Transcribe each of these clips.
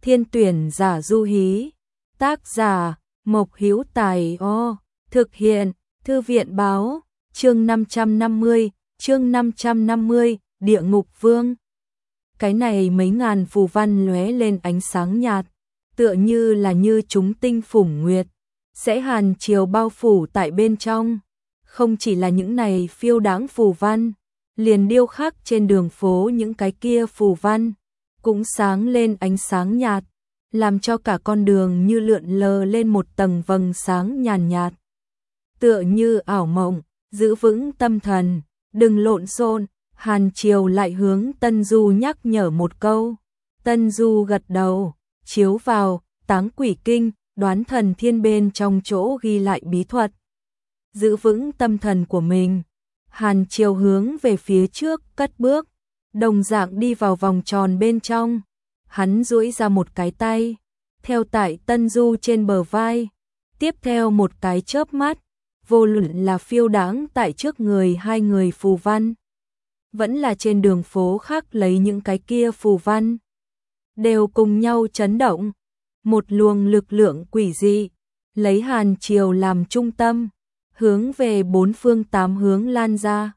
Thiên tuyển giả du hí. Tác giả Mộc Hữu Tài. Thực hiện Thư viện báo. Chương 550, Địa ngục vương. Cái này mấy ngàn phù văn lóe lên ánh sáng nhạt, tựa như là như chúng tinh phủng nguyệt, sẽ hàn chiều bao phủ tại bên trong. Không chỉ là những này phiêu đãng phù văn, liền điêu khắc trên đường phố những cái kia phù văn cũng sáng lên ánh sáng nhạt, làm cho cả con đường như lượn lờ lên một tầng vầng sáng nhàn nhạt. Tựa như ảo mộng, giữ vững tâm thần, đừng lộn xộn. Hàn Triều lại hướng Tân Du nhắc nhở một câu. Tân Du gật đầu, chiếu vào Táng Quỷ Kinh, Đoán Thần Thiên bên trong chỗ ghi lại bí thuật. Giữ vững tâm thần của mình, Hàn Triều hướng về phía trước cất bước, đồng dạng đi vào vòng tròn bên trong. Hắn duỗi ra một cái tay, theo tại Tân Du trên bờ vai, tiếp theo một cái chớp mắt, vô luận là phiêu đãng tại trước người hai người phù văn, vẫn là trên đường phố khác lấy những cái kia phù văn, đều cùng nhau chấn động. Một luồng lực lượng quỷ dị, lấy Hàn Triều làm trung tâm, hướng về bốn phương tám hướng lan ra.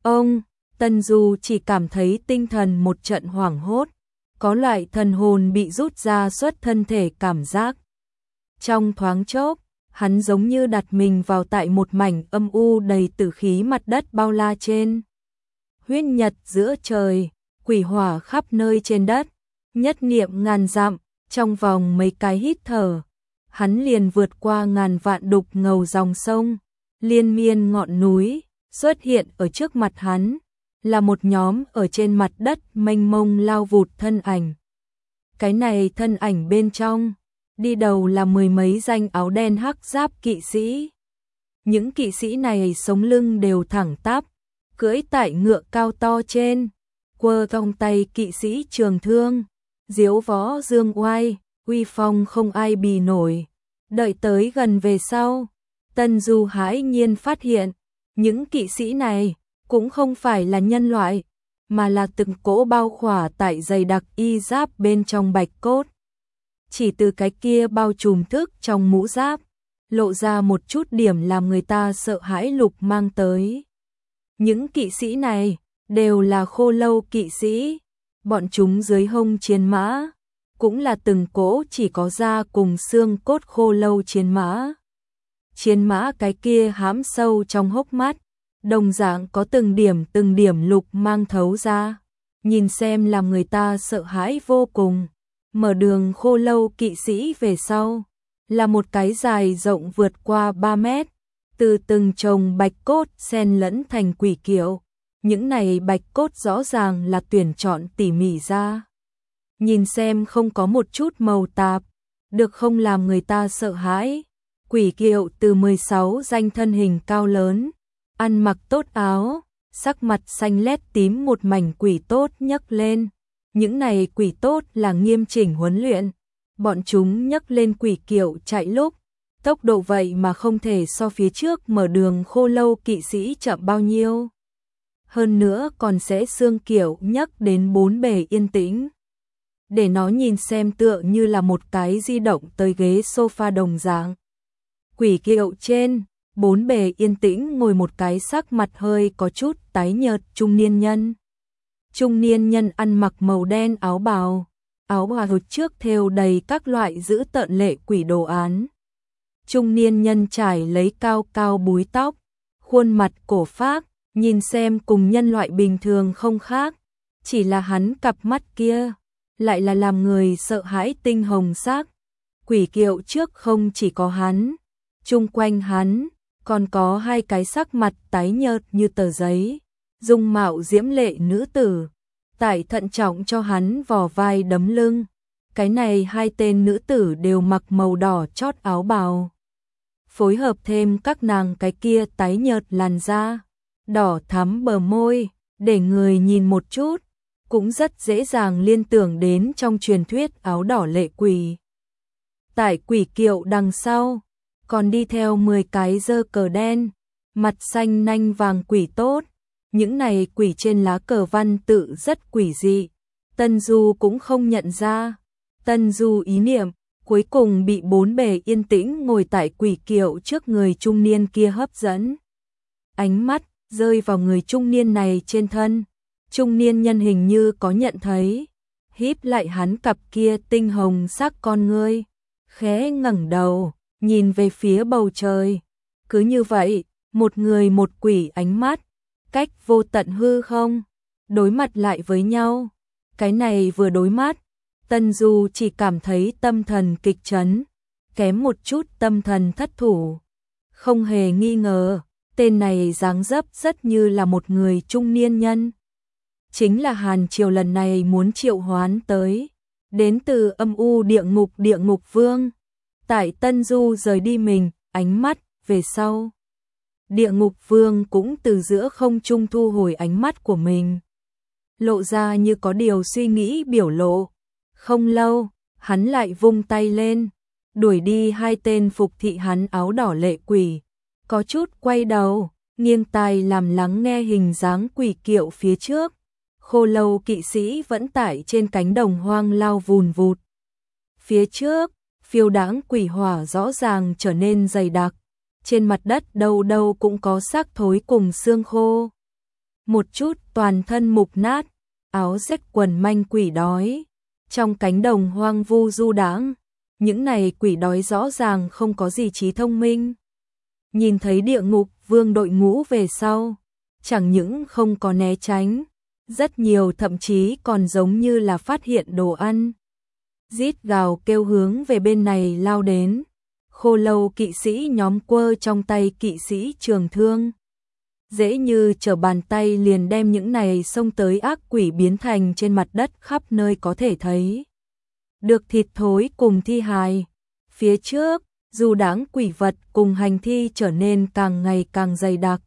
Tân Du chỉ cảm thấy tinh thần một trận hoảng hốt, có loại thần hồn bị rút ra xuất thân thể cảm giác. Trong thoáng chốc, hắn giống như đặt mình vào tại một mảnh âm u đầy tử khí mặt đất bao la trên. Huyết nhật giữa trời, quỷ hỏa khắp nơi trên đất, nhất niệm ngàn dặm, trong vòng mấy cái hít thở, hắn liền vượt qua ngàn vạn đục ngầu dòng sông, liên miên ngọn núi, xuất hiện ở trước mặt hắn, là một nhóm ở trên mặt đất mênh mông lao vụt thân ảnh. Cái này thân ảnh bên trong, đi đầu là mười mấy danh áo đen hắc giáp kỵ sĩ. Những kỵ sĩ này sống lưng đều thẳng tắp, cưỡi tại ngựa cao to trên, quơ trong tay kỵ sĩ trường thương, diếu võ dương oai, uy phong không ai bì nổi. Đợi tới gần về sau, Tân Du hãi nhiên phát hiện, những kỵ sĩ này cũng không phải là nhân loại, mà là từng cỗ bao khỏa tại dày đặc y giáp bên trong bạch cốt. Chỉ từ cái kia bao trùm thức trong mũ giáp, lộ ra một chút điểm làm người ta sợ hãi lục mang tới. Những kỵ sĩ này đều là khô lâu kỵ sĩ, bọn chúng dưới hông chiến mã, cũng là từng cỗ chỉ có da cùng xương cốt khô lâu chiến mã. Chiến mã cái kia hãm sâu trong hốc mắt, đồng dạng có từng điểm lục mang thấu ra, nhìn xem làm người ta sợ hãi vô cùng. Mở đường khô lâu kỵ sĩ về sau, là một cái dài rộng vượt qua 3 mét, từ từng chồng bạch cốt xen lẫn thành quỷ kiệu. Những này bạch cốt rõ ràng là tuyển chọn tỉ mỉ ra, nhìn xem không có một chút màu tạp, được không làm người ta sợ hãi. Quỷ kiệu từ 16 danh thân hình cao lớn, ăn mặc tốt áo, sắc mặt xanh lét tím một mảnh quỷ tốt nhấc lên. Những này quỷ tốt là nghiêm chỉnh huấn luyện, bọn chúng nhấc lên quỷ kiệu chạy lúc, tốc độ vậy mà không thể so phía trước mở đường khô lâu kỵ sĩ chậm bao nhiêu. Hơn nữa còn sẽ xương kiệu nhấc đến bốn bề yên tĩnh, để nó nhìn xem tựa như là một cái di động tới ghế sofa đồng dạng. Quỷ kiệu trên, bốn bề yên tĩnh ngồi một cái sắc mặt hơi có chút tái nhợt trung niên nhân. Trung niên nhân ăn mặc màu đen áo bào trước thêu đầy các loại dữ tợn lệ quỷ đồ án. Trung niên nhân trải lấy cao cao búi tóc, khuôn mặt cổ phác, nhìn xem cùng nhân loại bình thường không khác, chỉ là hắn cặp mắt kia lại là làm người sợ hãi tinh hồng sắc. Quỷ kiệu trước không chỉ có hắn, chung quanh hắn còn có hai cái sắc mặt tái nhợt như tờ giấy, dung mạo diễm lệ nữ tử, tại thận trọng cho hắn vò vai đấm lưng. Cái này hai tên nữ tử đều mặc màu đỏ chót áo bào, phối hợp thêm các nàng cái kia tái nhợt làn da, đỏ thắm bờ môi, để người nhìn một chút cũng rất dễ dàng liên tưởng đến trong truyền thuyết áo đỏ lệ quỷ. Tại quỷ kiệu đằng sau còn đi theo 10 cái giơ cờ đen, mặt xanh nanh vàng quỷ tốt. Những này quỷ trên lá cờ văn tự rất quỷ dị, Tân Du cũng không nhận ra. Tân Du ý niệm, cuối cùng bị bốn bề yên tĩnh ngồi tại quỷ kiệu trước người trung niên kia hấp dẫn. Ánh mắt rơi vào người trung niên này trên thân. Trung niên nhân hình như có nhận thấy, híp lại hắn cặp kia tinh hồng sắc con ngươi, khẽ ngẩng đầu, nhìn về phía bầu trời. Cứ như vậy, một người một quỷ ánh mắt, cách vô tận hư không, đối mặt lại với nhau. Cái này vừa đối mắt, Tân Du chỉ cảm thấy tâm thần kịch chấn, kém một chút tâm thần thất thủ. Không hề nghi ngờ, tên này dáng dấp rất như là một người trung niên nhân. Chính là Hàn Triều lần này muốn triệu hoán tới, đến từ âm u địa ngục vương. Tại Tân Du rời đi mình, ánh mắt về sau. Địa ngục vương cũng từ giữa không trung thu hồi ánh mắt của mình, lộ ra như có điều suy nghĩ biểu lộ. Không lâu, hắn lại vung tay lên, đuổi đi hai tên phục thị hắn áo đỏ lệ quỷ. Có chút quay đầu, nghiêng tai làm lắng nghe hình dáng quỷ kiệu phía trước. Khô Lâu kỵ sĩ vẫn tải trên cánh đồng hoang lao vùn vụt. Phía trước, phiêu đãng quỷ hỏa rõ ràng trở nên dày đặc. Trên mặt đất đâu đâu cũng có xác thối cùng xương khô. Một chút toàn thân mục nát, áo rách quần manh quỷ đói. Trong cánh đồng hoang vu du đãng, những này quỷ đói rõ ràng không có gì trí thông minh. Nhìn thấy địa ngục vương đội ngũ về sau, chẳng những không có né tránh, rất nhiều thậm chí còn giống như là phát hiện đồ ăn. Rít gào kêu hướng về bên này lao đến. Khô Lâu kỵ sĩ nhóm quơ trong tay kỵ sĩ trường thương, dễ như trở bàn tay liền đem những này xông tới ác quỷ biến thành trên mặt đất khắp nơi có thể thấy được thịt thối cùng thi hài. Phía trước, dù đáng quỷ vật cùng hành thi trở nên càng ngày càng dày đặc.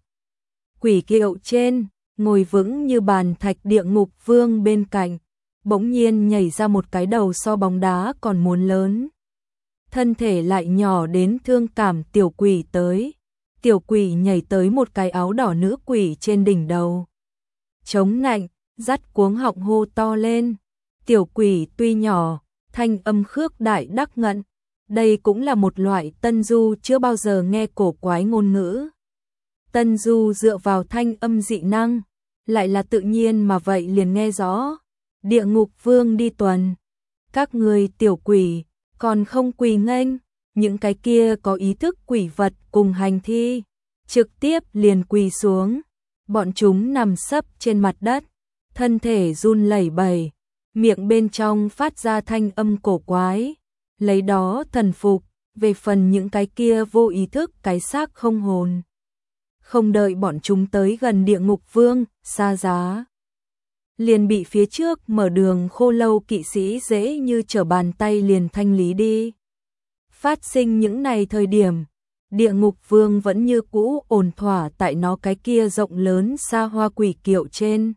Quỷ kiệu trên, ngồi vững như bàn thạch địa ngục vương bên cạnh, bỗng nhiên nhảy ra một cái đầu so bóng đá còn muốn lớn. Thân thể lại nhỏ đến thương cảm tiểu quỷ tới. Tiểu quỷ nhảy tới một cái áo đỏ nữ quỷ trên đỉnh đầu. Chống nạnh, dắt cuống họng hô to lên. Tiểu quỷ tuy nhỏ, thanh âm khước đại đắc ngận. Đây cũng là một loại Tân Du chưa bao giờ nghe cổ quái ngôn ngữ. Tân Du dựa vào thanh âm dị năng, lại là tự nhiên mà vậy liền nghe rõ. Địa ngục vương đi tuần. Các người tiểu quỷ, còn không quỳ nghênh. Những cái kia có ý thức quỷ vật cùng hành thi, trực tiếp liền quỳ xuống. Bọn chúng nằm sấp trên mặt đất, thân thể run lẩy bẩy, miệng bên trong phát ra thanh âm cổ quái, lấy đó thần phục. Về phần những cái kia vô ý thức cái xác không hồn, không đợi bọn chúng tới gần địa ngục vương, xa giá, liền bị phía trước mở đường Khô Lâu kỵ sĩ dễ như trở bàn tay liền thanh lý đi. Phát sinh những này thời điểm, địa ngục vương vẫn như cũ ổn thỏa tại nó cái kia rộng lớn xa hoa quỷ kiệu trên.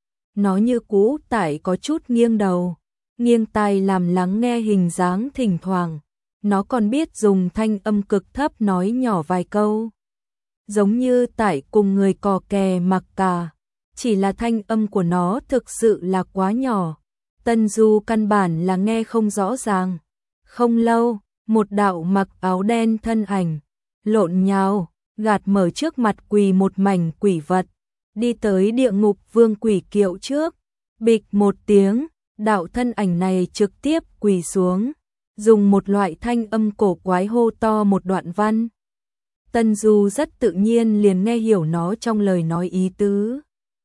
Nó như cũ tại có chút nghiêng đầu, nghiêng tai làm lắng nghe hình dáng thỉnh thoảng. Nó còn biết dùng thanh âm cực thấp nói nhỏ vài câu, giống như tại cùng người cò kè mặc cả. Chỉ là thanh âm của nó thực sự là quá nhỏ, Tân Du căn bản là nghe không rõ ràng. Không lâu, một đạo mặc áo đen thân ảnh, lộn nhào, gạt mở trước mặt quỳ một mảnh quỷ vật, đi tới địa ngục vương quỷ kiệu trước. Bịch một tiếng, đạo thân ảnh này trực tiếp quỳ xuống, dùng một loại thanh âm cổ quái hô to một đoạn văn. Tân Du rất tự nhiên liền nghe hiểu nó trong lời nói ý tứ.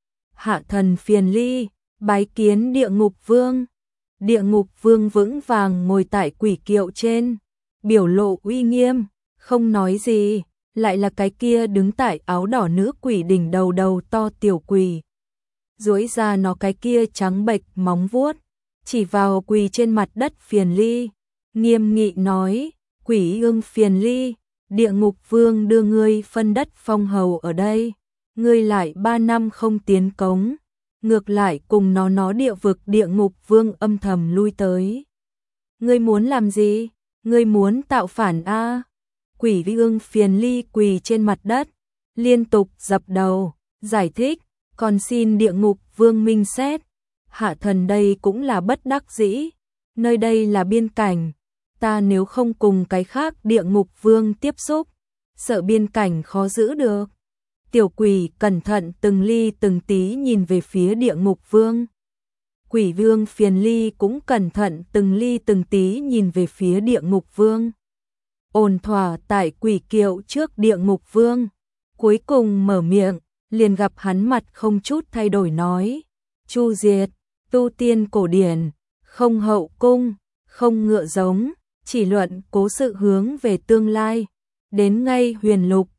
Hạ thần phiền ly, bái kiến địa ngục vương. Địa ngục vương vững vàng ngồi tại quỷ kiệu trên, biểu lộ uy nghiêm, không nói gì. Lại là cái kia đứng tại áo đỏ nữ quỷ đỉnh đầu đầu to tiểu quỷ, duỗi ra nó cái kia trắng bệch móng vuốt, chỉ vào quỳ trên mặt đất phiền ly, nghiêm nghị nói: quỷ ương phiền ly, địa ngục vương đưa ngươi phân đất phong hầu ở đây, ngươi lại 3 năm không tiến cống, ngược lại cùng nó địa vực địa ngục vương âm thầm lui tới. Ngươi muốn làm gì? Ngươi muốn tạo phản a? Quỷ ương phiền ly quỳ trên mặt đất, liên tục dập đầu, giải thích, còn xin địa ngục vương minh xét. Hạ thần đây cũng là bất đắc dĩ, nơi đây là biên cảnh, ta nếu không cùng cái khác địa ngục vương tiếp xúc, sợ biên cảnh khó giữ được. Tiểu quỷ cẩn thận từng ly từng tí nhìn về phía địa ngục vương. Quỷ vương Phiền Ly cũng cẩn thận từng ly từng tí nhìn về phía địa ngục vương. Ổn thỏa tại quỷ kiệu trước địa ngục vương. Cuối cùng mở miệng, liền gặp hắn mặt không chút thay đổi nói. Chu diệt, tu tiên cổ điển, không hậu cung, không ngựa giống, chỉ luận cố sự hướng về tương lai. Đến ngay huyền lục,